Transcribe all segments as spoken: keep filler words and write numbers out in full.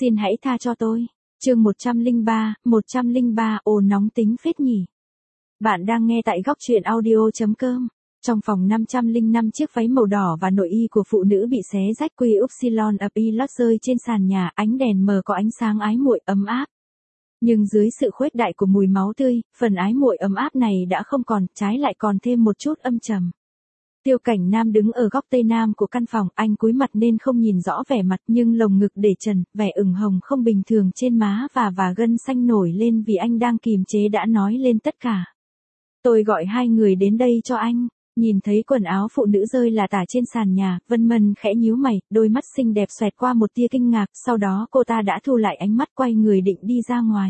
Xin hãy tha cho tôi. Chương một trăm lẻ ba, một trăm lẻ ba, ồ nóng tính phết nhỉ. Bạn đang nghe tại góc truyện audio chấm com. Trong phòng năm trăm lẻ năm chiếc váy màu đỏ và nội y của phụ nữ bị xé rách quy upsilon ập y lót rơi trên sàn nhà, ánh đèn mờ có ánh sáng ái muội ấm áp. Nhưng dưới sự khuếch đại của mùi máu tươi, phần ái muội ấm áp này đã không còn, trái lại còn thêm một chút âm trầm. Tiêu Cảnh Nam đứng ở góc tây nam của căn phòng, anh cúi mặt nên không nhìn rõ vẻ mặt, nhưng lồng ngực để trần, vẻ ửng hồng không bình thường trên má và và gân xanh nổi lên vì anh đang kìm chế đã nói lên tất cả. Tôi gọi hai người đến đây cho anh. Nhìn thấy quần áo phụ nữ rơi là tả trên sàn nhà, Vân Mân khẽ nhíu mày, đôi mắt xinh đẹp xoẹt qua một tia kinh ngạc, sau đó cô ta đã thu lại ánh mắt, quay người định đi ra ngoài.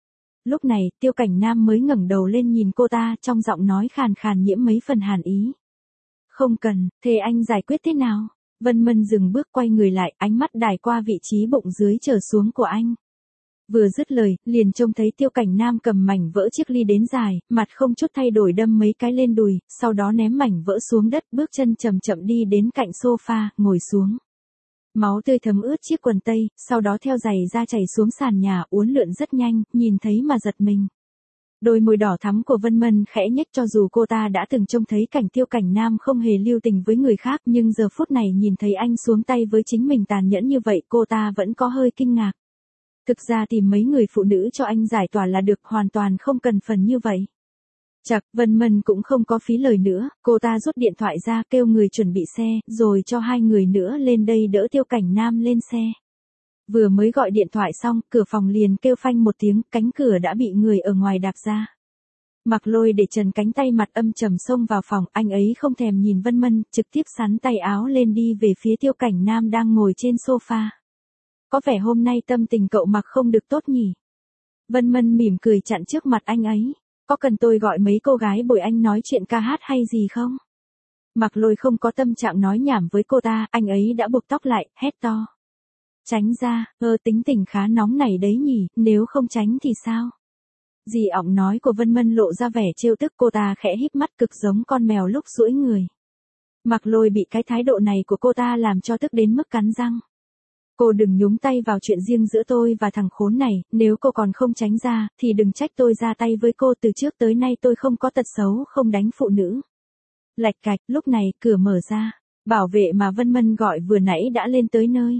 Lúc này, Tiêu Cảnh Nam mới ngẩng đầu lên nhìn cô ta, trong giọng nói khàn khàn nhiễm mấy phần hàn ý. Không cần, thế anh giải quyết thế nào? Vân Mân dừng bước, quay người lại, ánh mắt đảo qua vị trí bụng dưới trở xuống của anh. Vừa dứt lời, liền trông thấy Tiêu Cảnh Nam cầm mảnh vỡ chiếc ly đến dài, mặt không chút thay đổi đâm mấy cái lên đùi, sau đó ném mảnh vỡ xuống đất, bước chân chậm chậm đi đến cạnh sofa, ngồi xuống. Máu tươi thấm ướt chiếc quần tây, sau đó theo giày da chảy xuống sàn nhà, uốn lượn rất nhanh, nhìn thấy mà giật mình. Đôi môi đỏ thắm của Vân Mân khẽ nhếch, cho dù cô ta đã từng trông thấy cảnh Tiêu Cảnh Nam không hề lưu tình với người khác, nhưng giờ phút này nhìn thấy anh xuống tay với chính mình tàn nhẫn như vậy, cô ta vẫn có hơi kinh ngạc. Thực ra tìm mấy người phụ nữ cho anh giải tỏa là được, hoàn toàn không cần phần như vậy. Chậc, Vân Mân cũng không có phí lời nữa, cô ta rút điện thoại ra, kêu người chuẩn bị xe, rồi cho hai người nữa lên đây đỡ Tiêu Cảnh Nam lên xe. Vừa mới gọi điện thoại xong, cửa phòng liền kêu phanh một tiếng, cánh cửa đã bị người ở ngoài đạp ra. Mạc Lôi để trần cánh tay, mặt âm trầm xông vào phòng, anh ấy không thèm nhìn Vân Mân, trực tiếp xắn tay áo lên đi về phía Tiêu Cảnh Nam đang ngồi trên sofa. Có vẻ hôm nay tâm tình cậu Mạc không được tốt nhỉ? Vân Mân mỉm cười chặn trước mặt anh ấy. Có cần tôi gọi mấy cô gái bồi anh nói chuyện ca hát hay gì không? Mạc Lôi không có tâm trạng nói nhảm với cô ta, anh ấy đã buộc tóc lại, hét to. Tránh ra, ơ tính tình khá nóng này đấy nhỉ, nếu không tránh thì sao? Dì ỏng nói của Vân Mân lộ ra vẻ trêu tức, cô ta khẽ híp mắt cực giống con mèo lúc duỗi người. Mạc Lôi bị cái thái độ này của cô ta làm cho tức đến mức cắn răng. Cô đừng nhúng tay vào chuyện riêng giữa tôi và thằng khốn này, nếu cô còn không tránh ra, thì đừng trách tôi ra tay với cô, từ trước tới nay tôi không có tật xấu không đánh phụ nữ. Lạch cạch, lúc này, cửa mở ra, bảo vệ mà Vân Mân gọi vừa nãy đã lên tới nơi.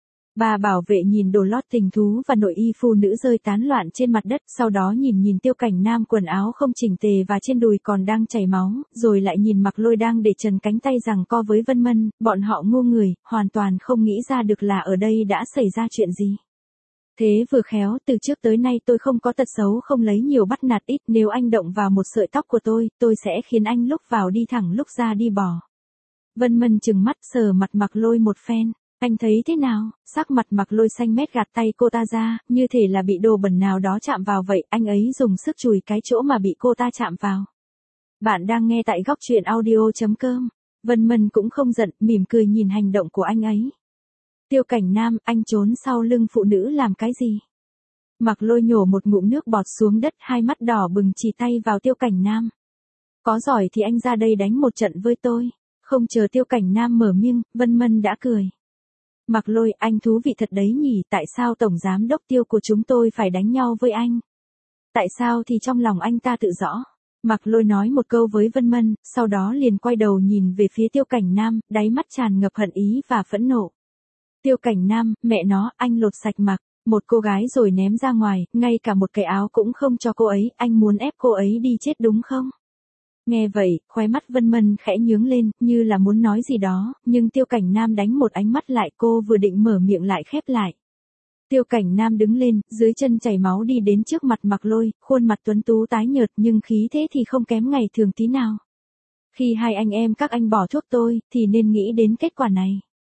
Bà bảo vệ nhìn đồ lót tình thú và nội y phụ nữ rơi tán loạn trên mặt đất, sau đó nhìn nhìn Tiêu Cảnh Nam quần áo không chỉnh tề và trên đùi còn đang chảy máu, rồi lại nhìn Mạc Lôi đang để trần cánh tay giằng co với Vân Mân, bọn họ ngu người, hoàn toàn không nghĩ ra được là ở đây đã xảy ra chuyện gì. Thế vừa khéo, từ trước tới nay tôi không có tật xấu không lấy nhiều bắt nạt ít, nếu anh động vào một sợi tóc của tôi, tôi sẽ khiến anh lúc vào đi thẳng lúc ra đi bỏ. Vân Mân trừng mắt sờ mặt Mạc Lôi một phen. Anh thấy thế nào? Sắc mặt Mạc Lôi xanh mét, gạt tay cô ta ra, như thể là bị đồ bẩn nào đó chạm vào vậy, anh ấy dùng sức chùi cái chỗ mà bị cô ta chạm vào. Bạn đang nghe tại góc truyện audio chấm com. Vân Mân cũng không giận, mỉm cười nhìn hành động của anh ấy. Tiêu Cảnh Nam, anh trốn sau lưng phụ nữ làm cái gì? Mạc Lôi nhổ một ngụm nước bọt xuống đất, hai mắt đỏ bừng chỉ tay vào Tiêu Cảnh Nam. Có giỏi thì anh ra đây đánh một trận với tôi. Không chờ Tiêu Cảnh Nam mở miệng, Vân Mân đã cười. Mạc Lôi, anh thú vị thật đấy nhỉ, tại sao tổng giám đốc Tiêu của chúng tôi phải đánh nhau với anh? Tại sao thì trong lòng anh ta tự rõ. Mạc Lôi nói một câu với Vân Mân, sau đó liền quay đầu nhìn về phía Tiêu Cảnh Nam, đáy mắt tràn ngập hận ý và phẫn nộ. Tiêu Cảnh Nam, mẹ nó, anh lột sạch Mạc, một cô gái rồi ném ra ngoài, ngay cả một cái áo cũng không cho cô ấy, anh muốn ép cô ấy đi chết đúng không? Nghe vậy, khóe mắt Vân Mân khẽ nhướng lên, như là muốn nói gì đó, nhưng Tiêu Cảnh Nam đánh một ánh mắt lại, cô vừa định mở miệng lại khép lại. Tiêu Cảnh Nam đứng lên, dưới chân chảy máu đi đến trước mặt Mạc Lôi, khuôn mặt tuấn tú tái nhợt nhưng khí thế thì không kém ngày thường tí nào. Khi hai anh em các anh bỏ thuốc tôi, thì nên nghĩ đến kết quả này.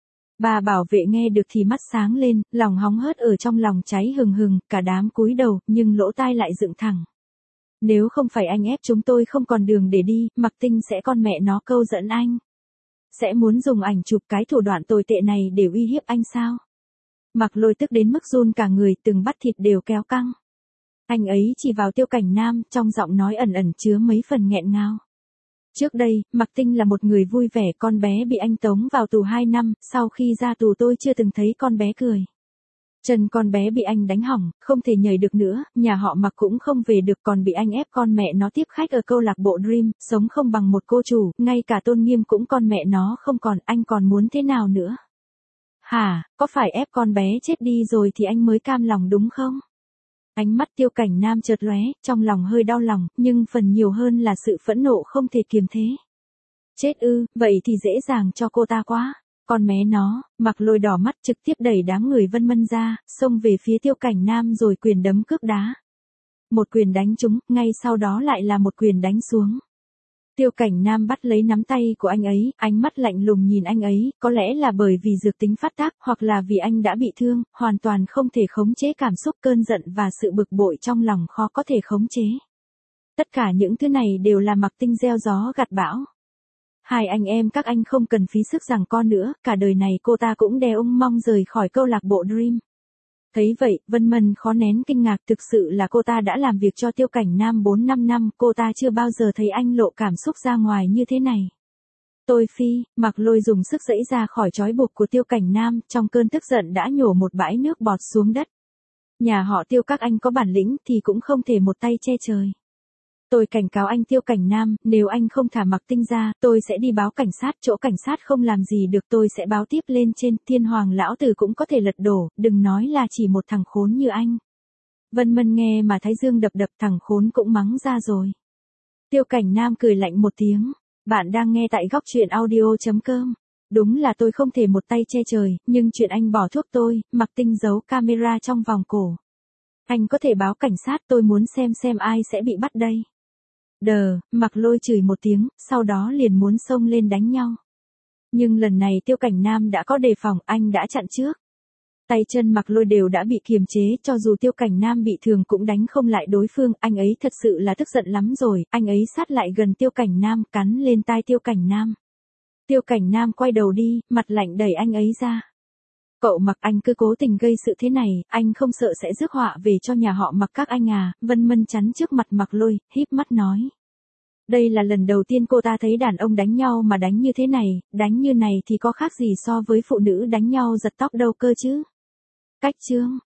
Bà bảo vệ nghe được thì mắt sáng lên, lòng hóng hớt ở trong lòng cháy hừng hừng, cả đám cúi đầu, nhưng lỗ tai lại dựng thẳng. Nếu không phải anh ép chúng tôi không còn đường để đi, Mạc Tinh sẽ con mẹ nó câu dẫn anh. Sẽ muốn dùng ảnh chụp cái thủ đoạn tồi tệ này để uy hiếp anh sao? Mạc Lôi tức đến mức run cả người, từng bắp thịt đều kéo căng. Anh ấy chỉ vào Tiêu Cảnh Nam, trong giọng nói ẩn ẩn chứa mấy phần nghẹn ngào. Trước đây, Mạc Tinh là một người vui vẻ, con bé bị anh tống vào tù hai năm, sau khi ra tù tôi chưa từng thấy con bé cười. Chân con bé bị anh đánh hỏng, không thể nhảy được nữa, nhà họ Mặc cũng không về được, còn bị anh ép con mẹ nó tiếp khách ở câu lạc bộ Dream, sống không bằng một cô chủ, ngay cả tôn nghiêm cũng con mẹ nó không còn, anh còn muốn thế nào nữa? Hả, có phải ép con bé chết đi rồi thì anh mới cam lòng đúng không? Ánh mắt Tiêu Cảnh Nam chợt lóe, trong lòng hơi đau lòng, nhưng phần nhiều hơn là sự phẫn nộ không thể kiềm chế. Chết ư, vậy thì dễ dàng cho cô ta quá. Con mé nó, Mặc Lôi đỏ mắt trực tiếp đẩy đám người Vân Mân ra, xông về phía Tiêu Cảnh Nam rồi quyền đấm cước đá. Một quyền đánh trúng, ngay sau đó lại là một quyền đánh xuống. Tiêu Cảnh Nam bắt lấy nắm tay của anh ấy, ánh mắt lạnh lùng nhìn anh ấy, có lẽ là bởi vì dược tính phát tác, hoặc là vì anh đã bị thương, hoàn toàn không thể khống chế cảm xúc cơn giận và sự bực bội trong lòng khó có thể khống chế. Tất cả những thứ này đều là Mặc Tinh gieo gió gặt bão. Hai anh em các anh không cần phí sức giằng co nữa, cả đời này cô ta cũng đè ông mong rời khỏi câu lạc bộ Dream. Thấy vậy, Vân Mân khó nén kinh ngạc, thực sự là cô ta đã làm việc cho Tiêu Cảnh Nam bốn năm năm, cô ta chưa bao giờ thấy anh lộ cảm xúc ra ngoài như thế này. Tôi phi, Mặc Lôi dùng sức giãy ra khỏi trói buộc của Tiêu Cảnh Nam, trong cơn tức giận đã nhổ một bãi nước bọt xuống đất. Nhà họ Tiêu các anh có bản lĩnh thì cũng không thể một tay che trời. Tôi cảnh cáo anh Tiêu Cảnh Nam, nếu anh không thả Mặc Tinh ra, tôi sẽ đi báo cảnh sát, chỗ cảnh sát không làm gì được tôi sẽ báo tiếp lên trên, Thiên Hoàng lão tử cũng có thể lật đổ, đừng nói là chỉ một thằng khốn như anh. Vân Mân nghe mà thái dương đập đập, thằng khốn cũng mắng ra rồi. Tiêu Cảnh Nam cười lạnh một tiếng, bạn đang nghe tại góc truyện audio chấm com. Đúng là tôi không thể một tay che trời, nhưng chuyện anh bỏ thuốc tôi, Mặc Tinh giấu camera trong vòng cổ. Anh có thể báo cảnh sát, tôi muốn xem xem ai sẽ bị bắt đây. Đờ, Mặc Lôi chửi một tiếng, sau đó liền muốn xông lên đánh nhau. Nhưng lần này Tiêu Cảnh Nam đã có đề phòng, anh đã chặn trước. Tay chân Mặc Lôi đều đã bị kiềm chế, cho dù Tiêu Cảnh Nam bị thương cũng đánh không lại đối phương, anh ấy thật sự là tức giận lắm rồi, anh ấy sát lại gần Tiêu Cảnh Nam, cắn lên tai Tiêu Cảnh Nam. Tiêu Cảnh Nam quay đầu đi, mặt lạnh đẩy anh ấy ra. Cậu Mặc, anh cứ cố tình gây sự thế này, anh không sợ sẽ rước họa về cho nhà họ Mặc các anh à? Vân Mân chắn trước mặt Mặc Lôi, híp mắt nói. Đây là lần đầu tiên cô ta thấy đàn ông đánh nhau mà đánh như thế này, đánh như này thì có khác gì so với phụ nữ đánh nhau giật tóc đâu cơ chứ. Cách chương.